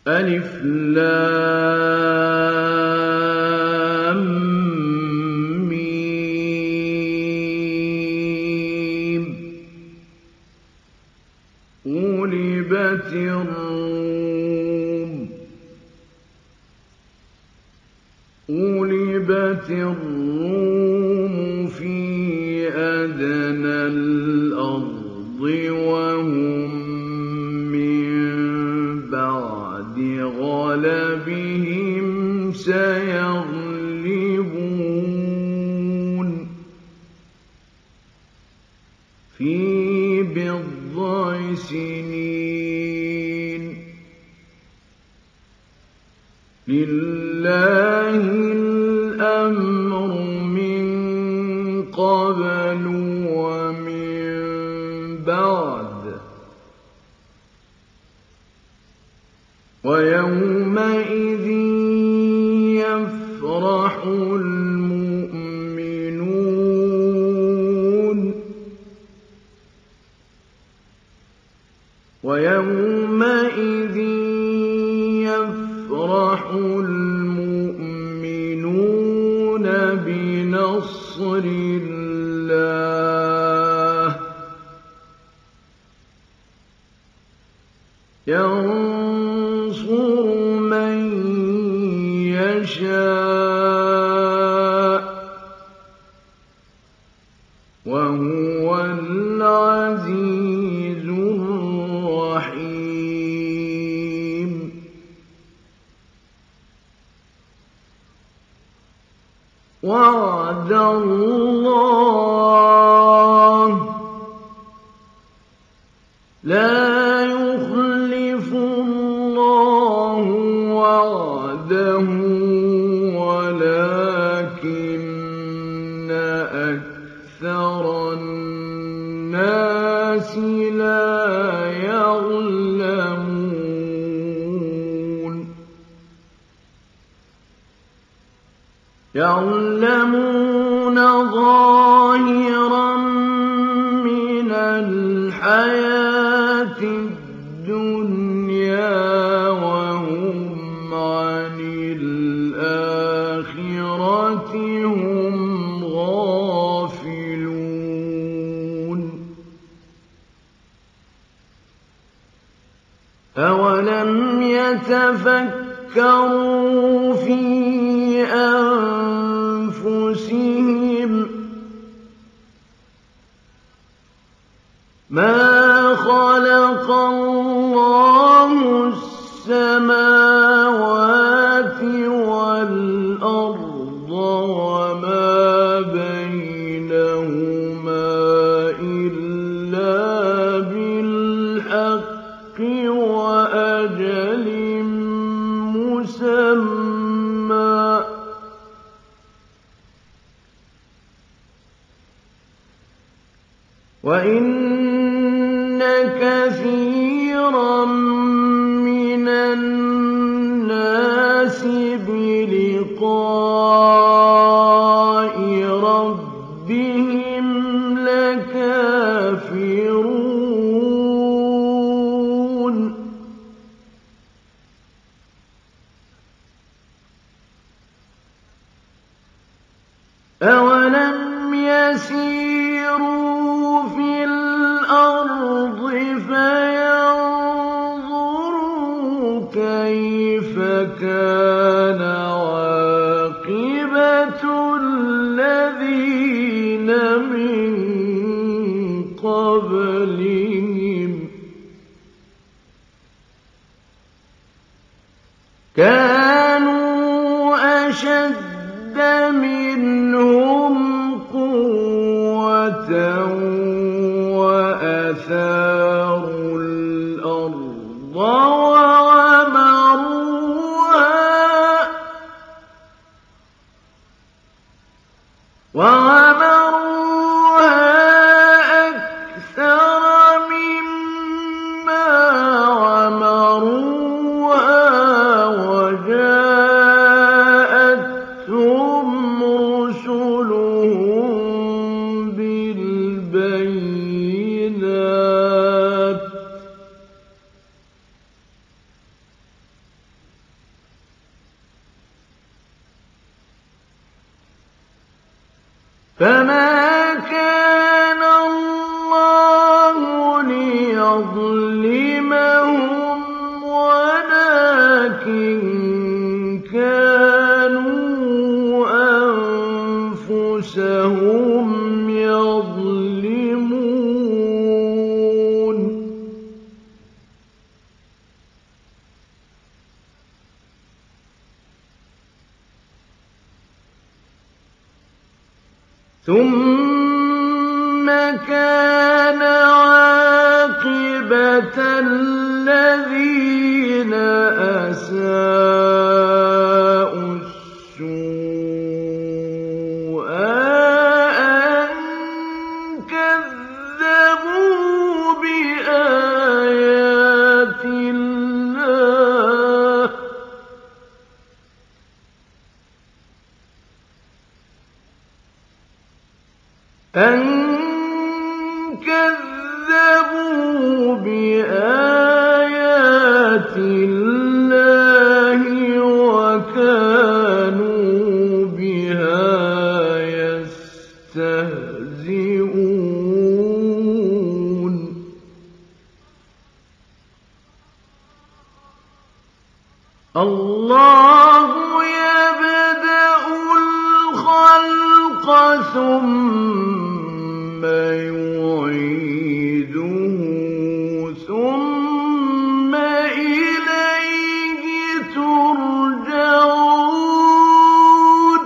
ألف لام ميم غلبت الروم في أدنى الأرض وهم من بعد غلبهم سيغلبون في بضع سنين لله الأمر من قبل ومن بعد ويومئذ يفرح المؤمنون ويومئذ يفرح المؤمنون بنصر الله ينصر من يشاء وهو العزيز الرحيم وعد الله لا يخلف الله وعده ولكن أكثر الناس لا يعلمون ظاهرا من الحياة الدنيا وهم عن الآخرة هم غافلون أولم يتفكروا في أنفسهم ما خلق الله السماوات والأرض وما بينهما إلا بالحق وأجل مسمى وإن كثيرا من الناس بلقاء ربهم لكافرون أولم يسيروا في الأرض فينظروا كيف كان عاقبة الذين من قبلهم كانوا أشد منهم قوة وأثاروا الأرض وعمروها أكثر مما عمروها وجاءتهم رسلهم بالبينات فما كان الله ليظلمهم ولكن كانوا أنفسهم يظلمون. ثم كان عاقبة الذين أساءوا السوء أن كذبوا بآيات الله وكانوا بها يستهزئون. الله يبدأ الخلق ثم يعيده ثم إليه ترجعون.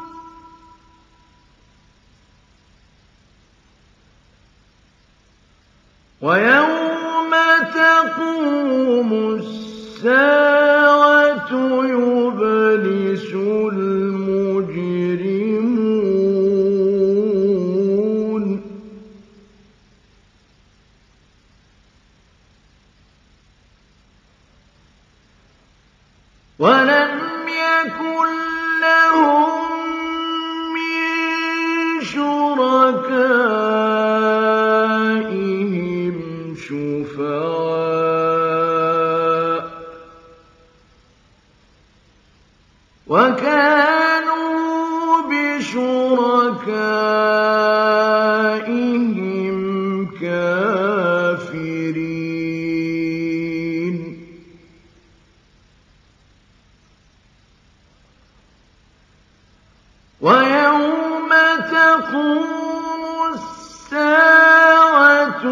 ويوم تقوم الساعة يبلس المجرمون. ولم يكن لهم من شركائهم شفعاء وكانوا بشركائهم كافرين. ويوم تقوم الساعة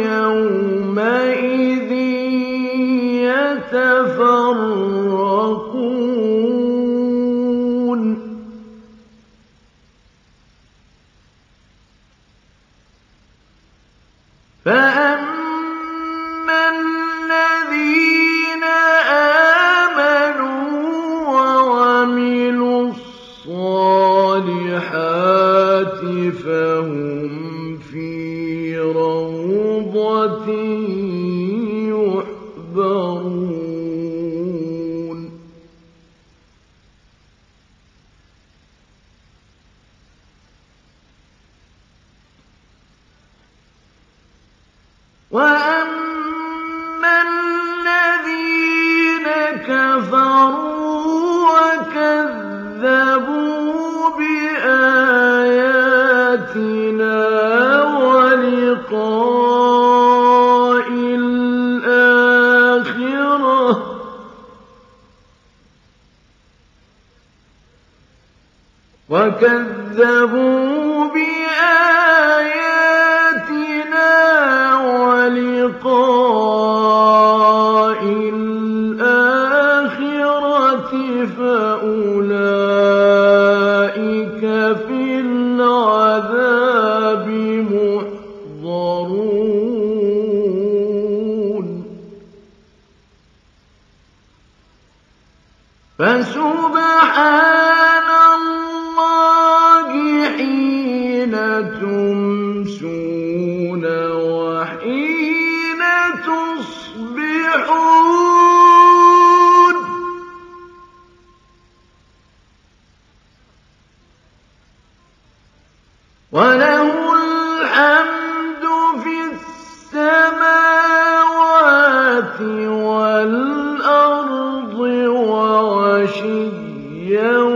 يومئذ يتفرقون. فأما الذين آمنوا وعملوا الصالحات فهم في روضة يحبرون. وأما الذين كفروا وكذبوا بآياتنا ولقاء الآخرة فأولئك في العذاب محضرون. فسبحان الله حين تمسون وحين تصبحون. وله الحمد في السماوات والأرض وعشيا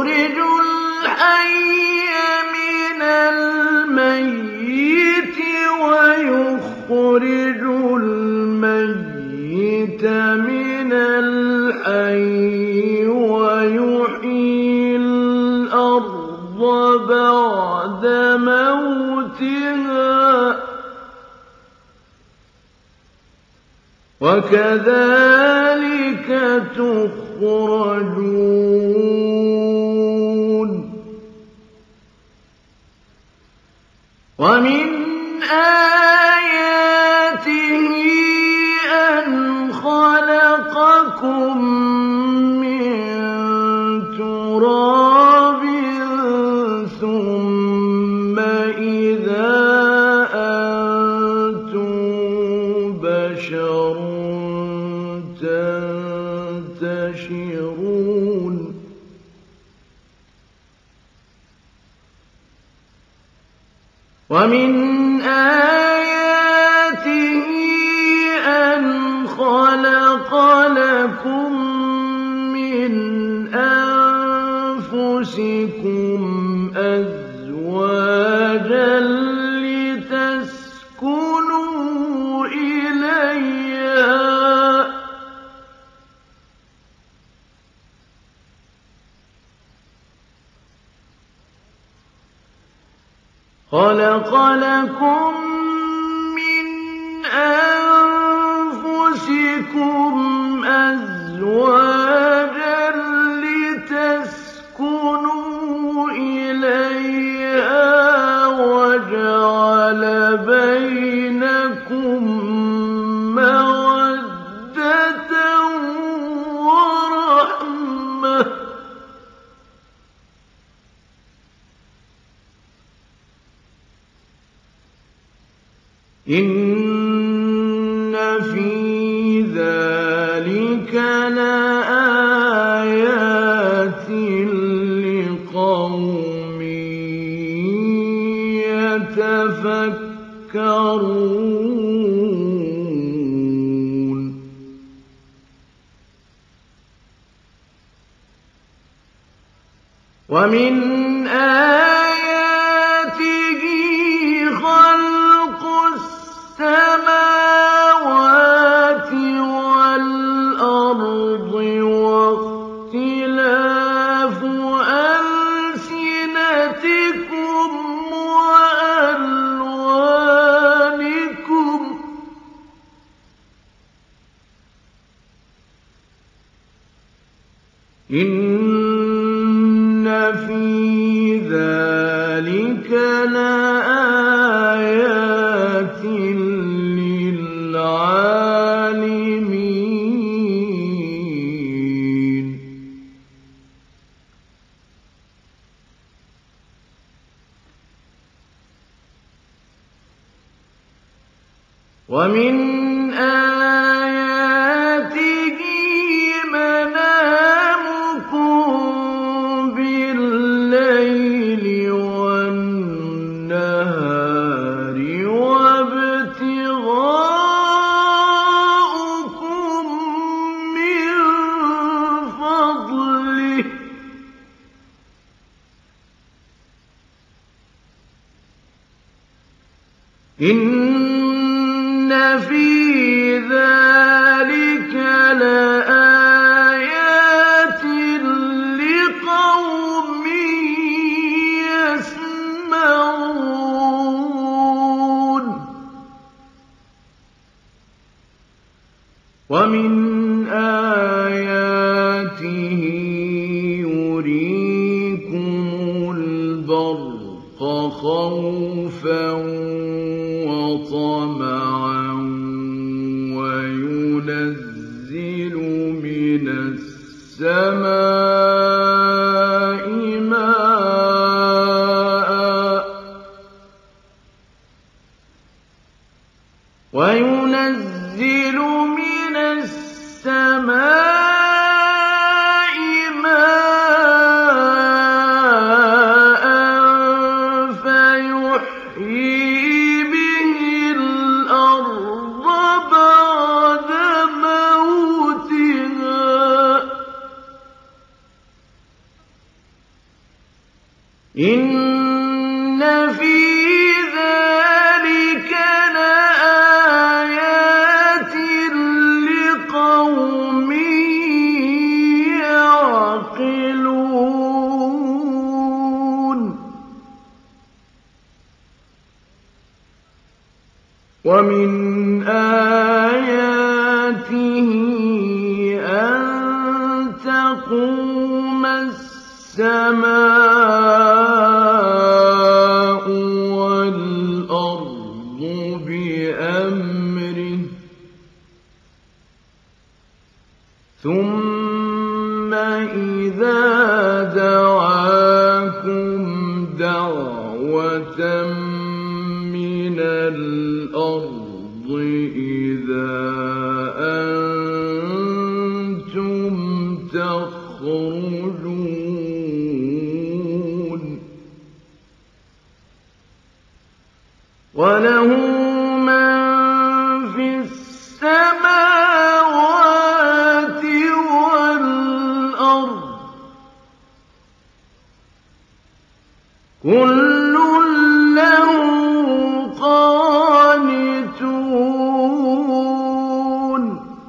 يخرج الحي من الميت ويخرج الميت من الحي ويحيي الأرض بعد موتها وكذلك تخرجون ومن آياته أن خلقكم من تراب ثم إذا أنتم بشر تنتشرون ومن آياته أن خلق لكم من أنفسكم أزواجا لتسكنوا إليها خلق لكم من أنفسكم أزواجا لتسكنوا إليها وجعل بينكم مودة ورحمة إن في ذلك لآيات لقوم يتفكرون ومن آياته خلق السماوات والأرض واختلاف ألسنتكم وألوانكم إن في ذلك لآيات للعالمين ومن آياته منامكم بالليل والنهار وابتغاؤكم من فضله إن في ذلك لآيات لقوم يسمعون ومن آياته يريكم البرق خوفا وطمعا وينزل من السماء ماء وينزل من السماء ماء فيحيي به الأرض إن في ذلك لآيات لقوم يعقلون ومن آياته أن تقوم السماء والأرض بأمره ثم إذا دعاكم دعوة من الأرض إذا أنتم تخرجون وله من في السماوات والأرض كل له قانتون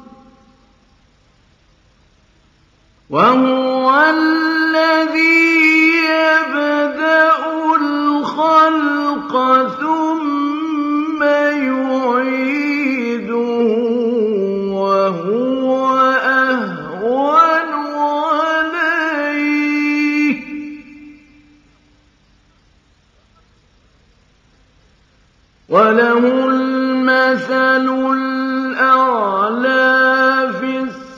وهو الذي يبدأ الخلق ثم يعيده وهو أهون عليه وله المثل الأعلى في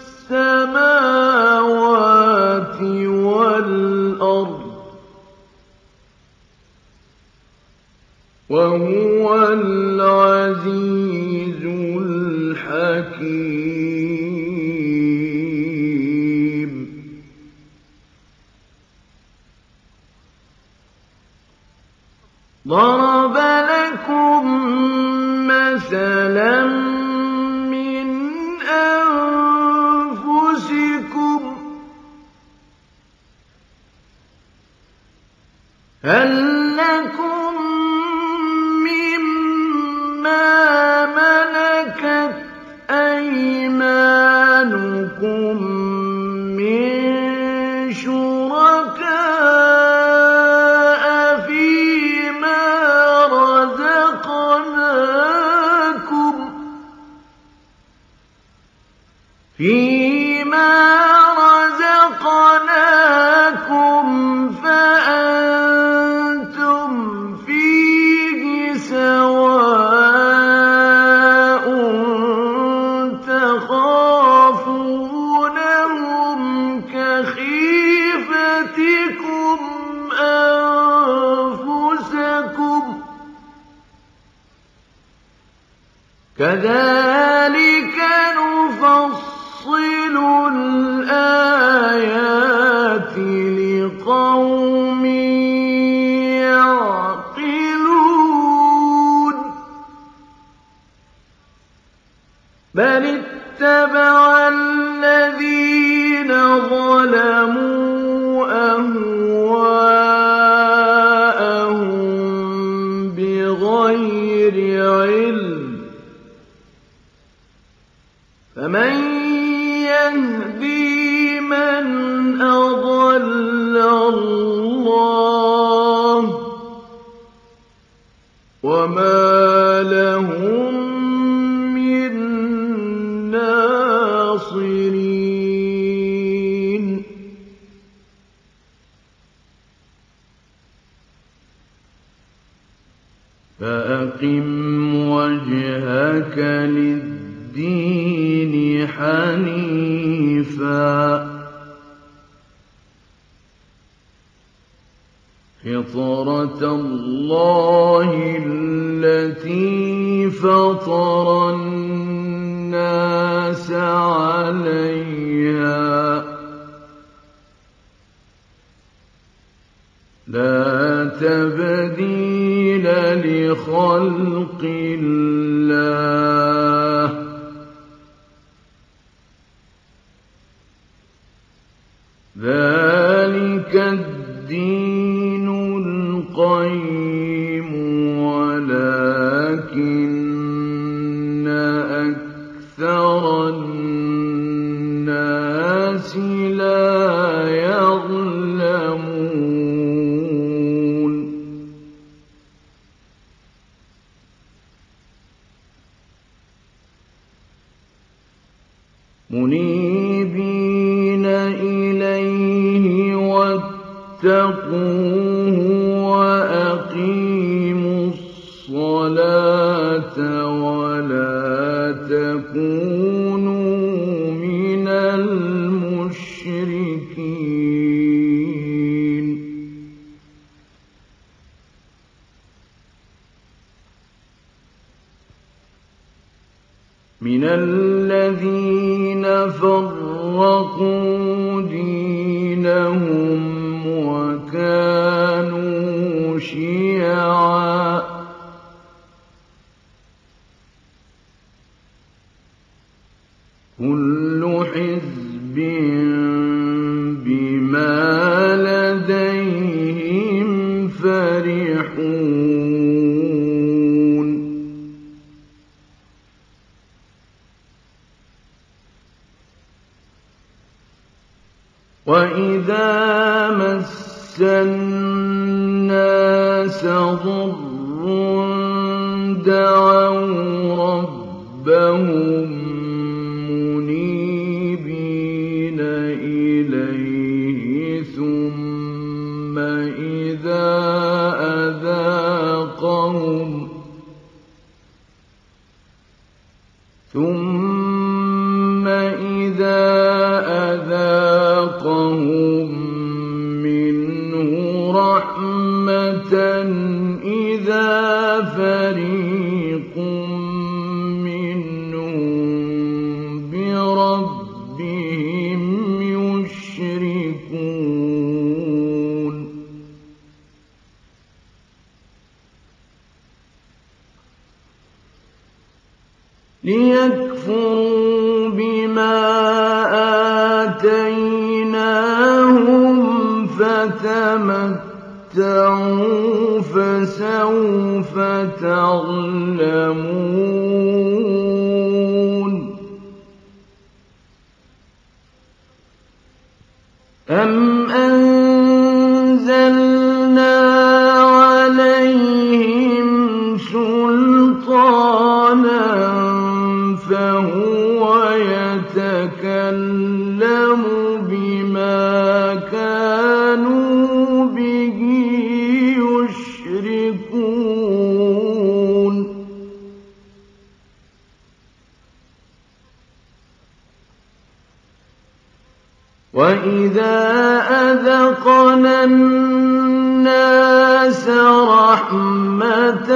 السماوات والأرض وهو العزيز الحكيم ضرب لكم مثلا من أنفسكم هل لكم مما ملكت أيمانكم من شركاء فيما رزقناكم فأنتم فيه سواء تخافونهم كخيفتكم أنفسكم كذلك نفصل الآيات لقوم يعقلون بل اتبع الذين ظلموا أهواءهم بغير علم فمن يهدي من أضل الله وما لهم من ناصرين فأقم وجهك للدين حنيفا فطرة الله التي فطر الناس عليها لا تبديل لخلق الله ذلك الدين القيم ولكن أكثر الناس لا يعلمون منيبين إليه واتقوه وأقيموا الصلاة ولا تكونوا من المشركين من الذين فرقوا دينهم وكانوا شيعا كل حزب بما لديهم فرحون وإذا مس الناس ضر دعوا ربهم منيبين إليه ثم إذا أذاقهم منه رحمة إذا فريق منهم بربهم يشركون ليكفروا بما آتيناهم فتمتعوا فسوف تعلمون أم أنزلنا عليهم سلطانا فهو يتكلم بما كانوا به يشركون وإذا أذقنا الناس رحمة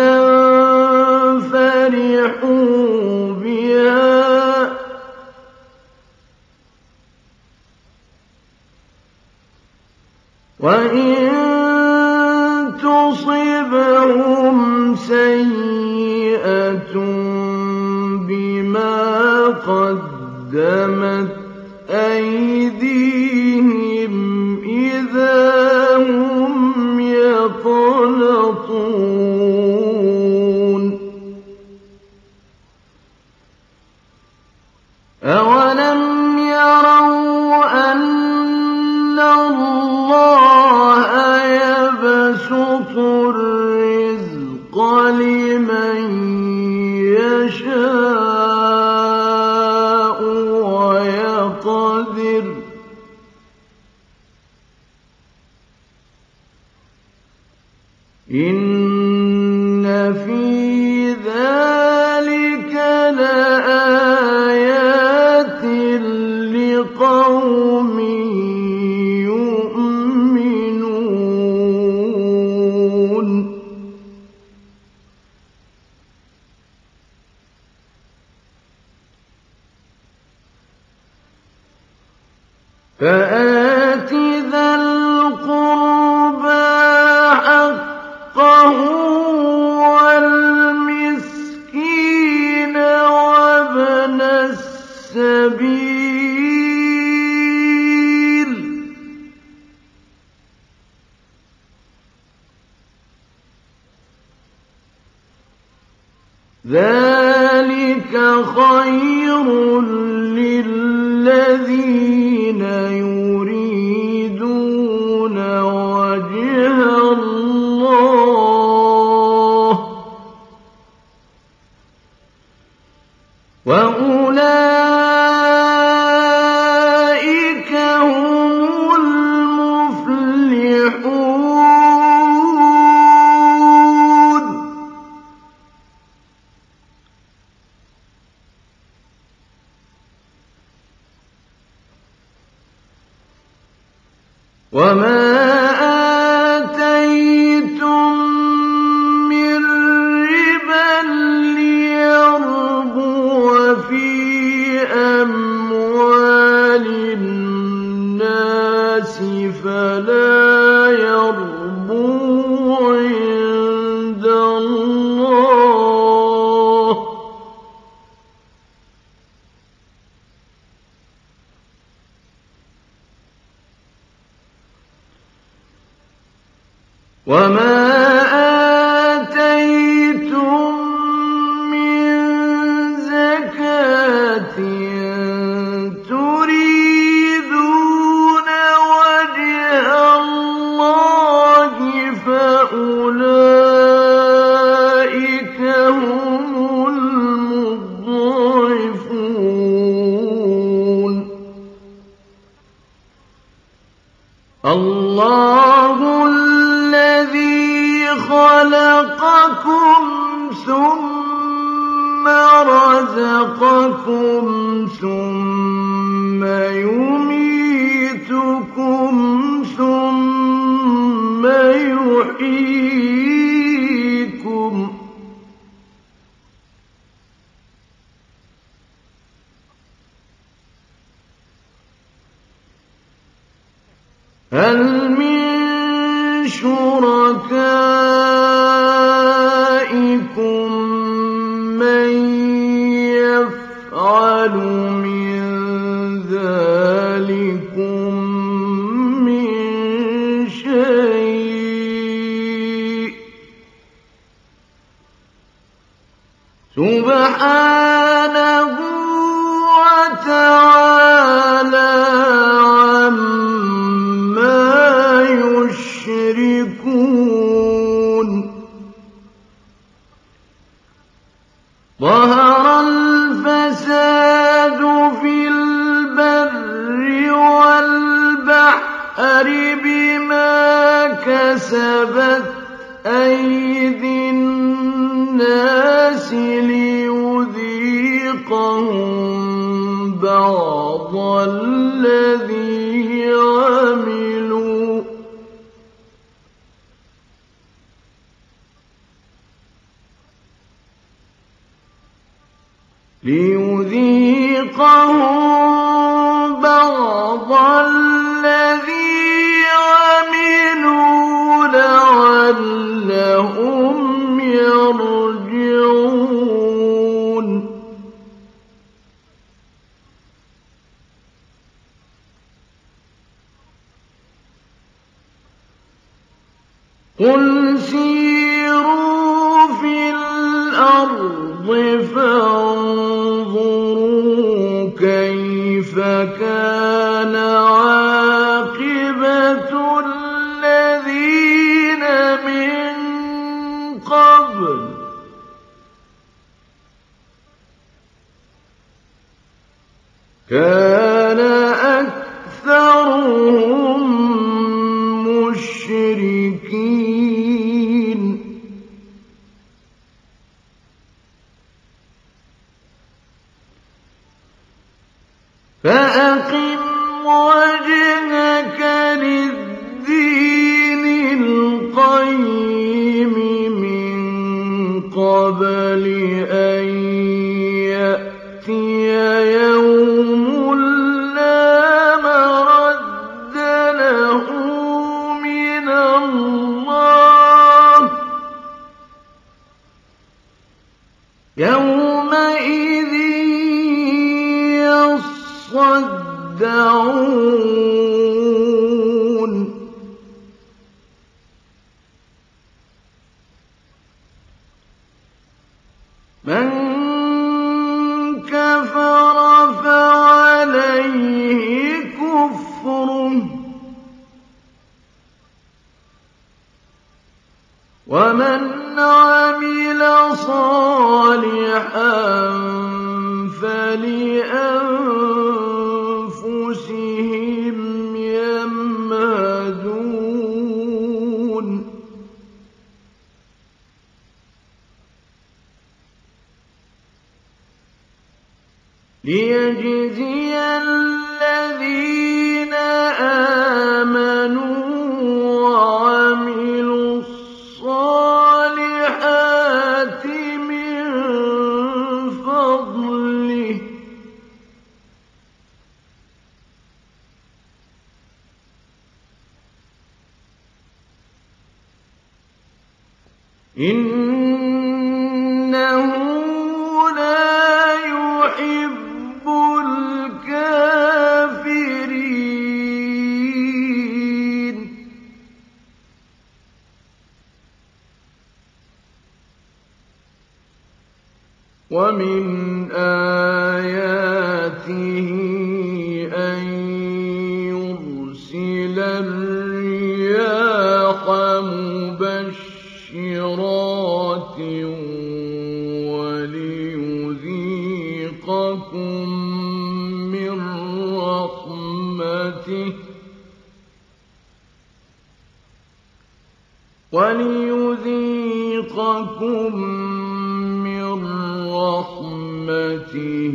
فرحوا بها وإن تصبهم سيئة بما قدمت أيديهم إذا هم يقنطون أولم يروا أن الله يبسط الرزق لمن يشاء ويقدر إن في ذلك لآيات لقوم يؤمنون فآت ذا القربى حقه والمسكين وابن السبيل ذلك خير للذين يريدون وجه الله وأولئك هم المفلحون. وما آتيتم من ربا ليربو في أموال الناس فلا يربو عند الله وما آتيتم من زكاة تريدون وجه الله فأولئك هم المضعفون. الله الذي خلقكم ثم رزقكم ثم يميتكم ثم يحييكم هل من شركائكم من يفعل من ذلكم من شيء سبحانه وتعالى عما يشركون. ظهر الفساد في البر والبحر بما كسبت أيدي الناس ليذيقهم بعض الذي عملوا لعلهم يرجعون. قل سيروا في الأرض فانظروا كيف كان عاقبة الذين من قبل كان أكثرهم مشركين. فأقم وجهك للدين القيم من قبل أن يأتي يوم لا مرد له من الله يومئذ يصدعون. مَن كَفَرَ فَعَلَيْهِ كُفْرُهُ ۖ وَمَنْ عَمِلَ صَالِحًا فَلِأَنفُسِهِمْ يَمْهَدُونَ لِيَجْزِيَ الَّذِينَ آمَنُوا وَعَمِلُوا الصَّالِحَاتِ مِن فَضْلِهِ ۚ إِنَّهُ لَا يُحِبُّ الْكَافِرِينَ. وَمِنْ آيَاتِهِ أَن يُرْسِلَ الرِّيَاحَ مُبَشِّرَاتٍ وَلِيُذِيقَكُم مِّن رَّحْمَتِهِ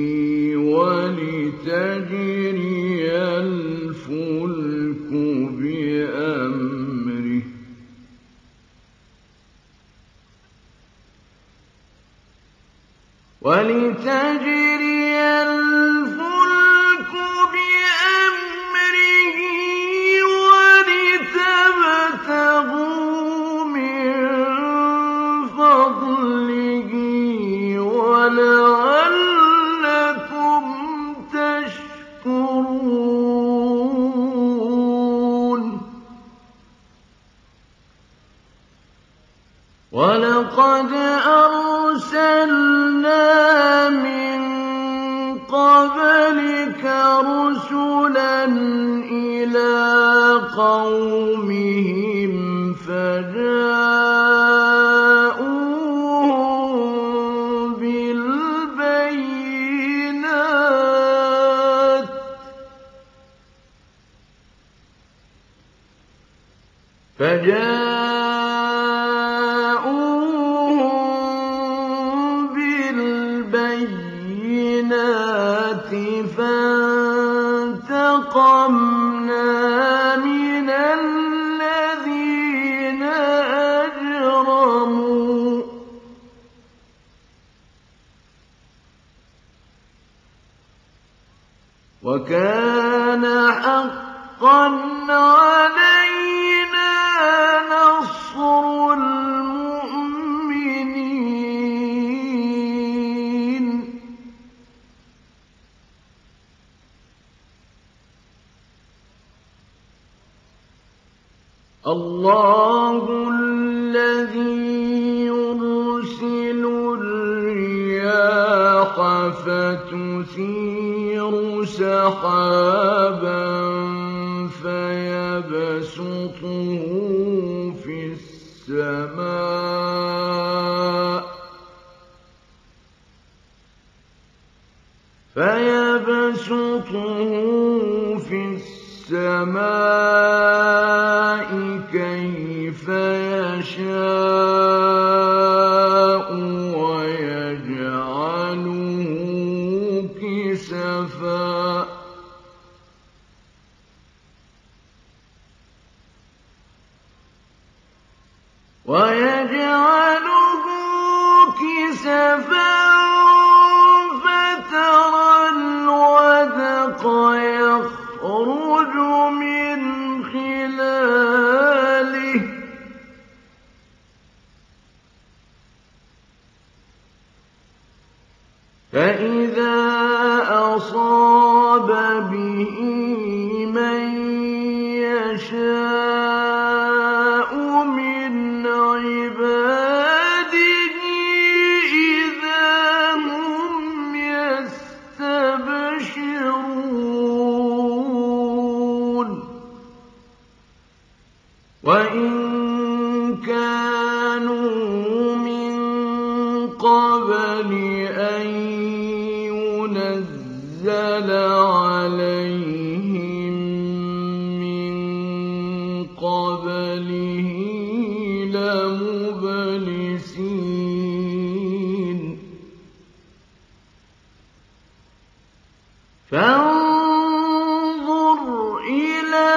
وَلِتَجْرِيَ الْفُلْكُ بِأَمْرِهِ وَلِتَبْتَغُوا مِن فَضْلِهِ وَلَعَلَّكُمْ تَشْكُرُونَ. وَلَقَدْ أَرْسَلْنَا مِن قَبْلِكَ رُسُلًا إِلَىٰ قَوْمِهِمْ فَجَاءُوهُم بِالْبَيِّنَاتِ فَانتَقَمْنَا مِنَ الَّذِينَ أَجْرَمُوا ۖ وَكَانَ حَقًّا عَلَيْنَا نَصْرُ الْمُؤْمِنِينَ. اللَّهُ الَّذِي يُرْسِلُ الرِّيَاحَ فَتُثِيرُ سَحَابًا فَيَبْسُطُهُ في السَّمَاءِ كَيْفَ يَشَاءُ وَيَجْعَلُهُ كِسَفًا فَتَرَى الْوَدْقَ يَخْرُجُ مِنْ خِلَالِهِ فَإِذَا أَصَابَ بِهِ مَن يَشَاءُ مِنْ عِبَادِهِ إِذَا كانوا من قبل أن ينزل عليهم من قبله لمبلسين فانظر إلى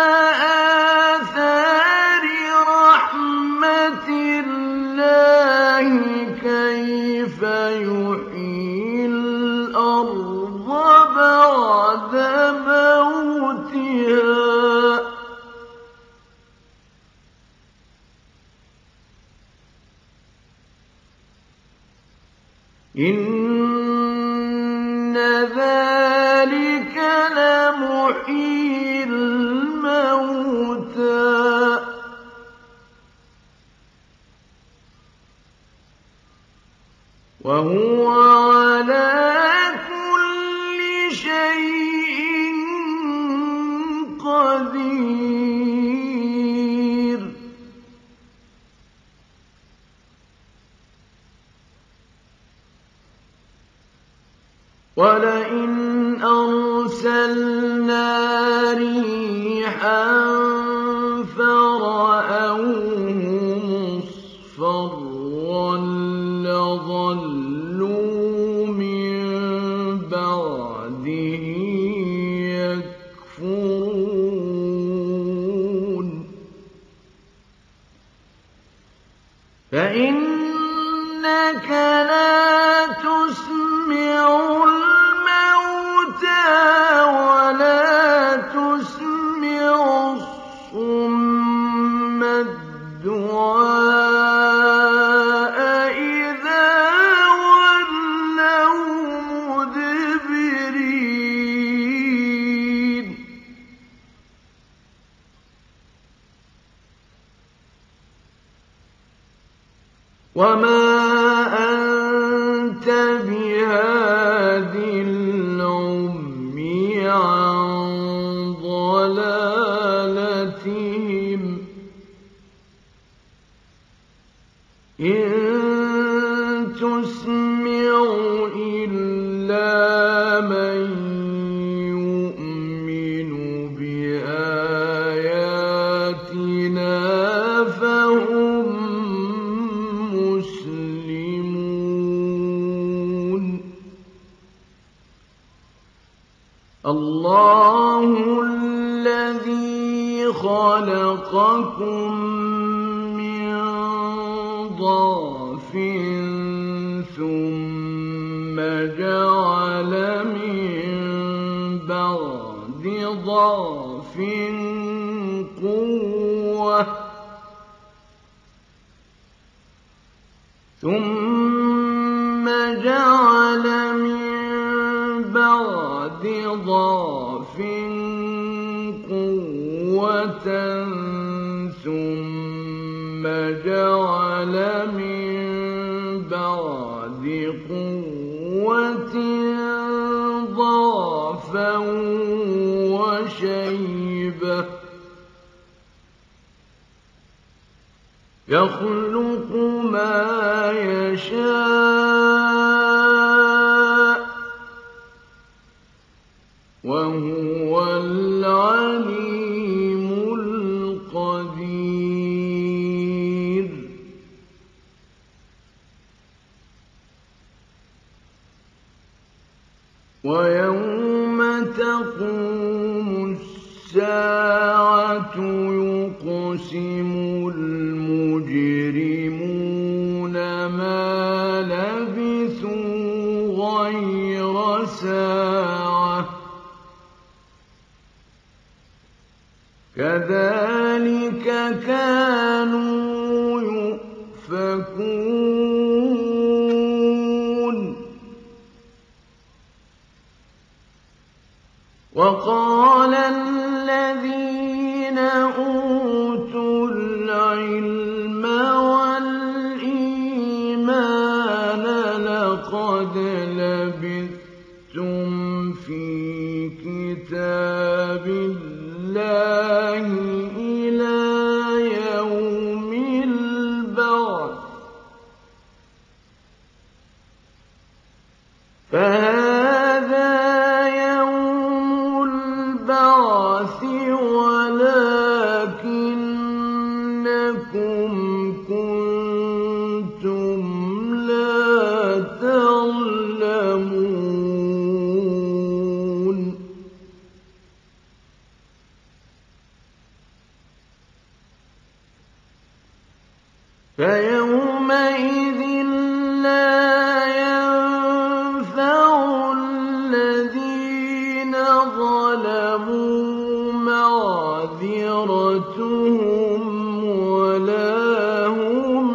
آثار رحمة الله كيف يحيي الأرض بعد موتها إن ذلك لمحيي الموتى وهو على كل شيء قدير ولئن أرسلنا ريحا فرأوه مصفرا لظلوا من بعده يكفرون فإنك لا تسمع ولا تسمع الصم الدعاء إذا ولوا مدبرين وما أنت بهادي العمي عن ضلالتهم إن تسمع إلا من يؤمن بآياتنا فهم مسلمون الله الذي خلقكم من ضعف ثم جعل من بعد ضعف قوة ثم جعل من بعد ضعف قوة ثم جعل من بعد قوة ضعفا وشيبة يخلق ما يشاء وهو العليم القدير ويوم تقوم الساعة يقسم المجرمون ما لبثوا غير ساعة كذلك كانوا يؤفكون وقال الذين أوتوا العلم والإيمان لقد لبثتم في كتاب الله إلى يوم كنتم لا تعلمون فيومئذ لا ينفع الذين ظلموا معذرتهم ولا هم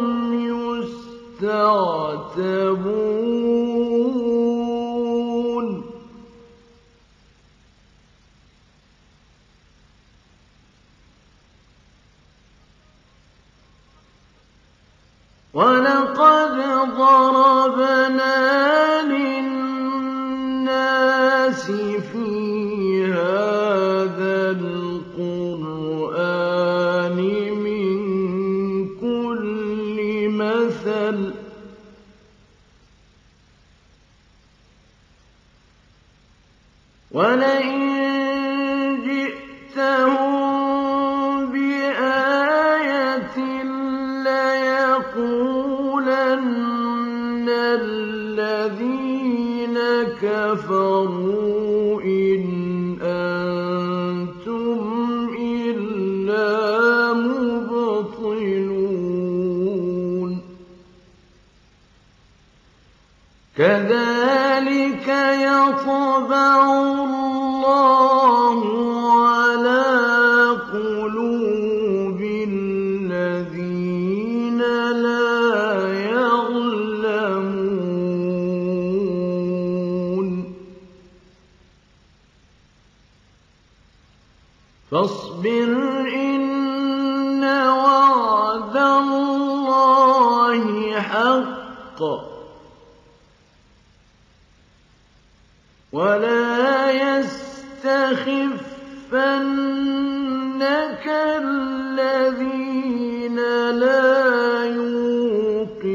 يستعتبون ولقد ضربنا للناس في هذا القرآن من كل مثل ولئن جئتهم بآية ليقولن الذين كفروا إن أنتم إلا مبطلون كذلك يطبع الله على قلوب الذين لا يعلمون فاصبر إن وعد الله حق ولا يستخفنك الذين لا يوقنون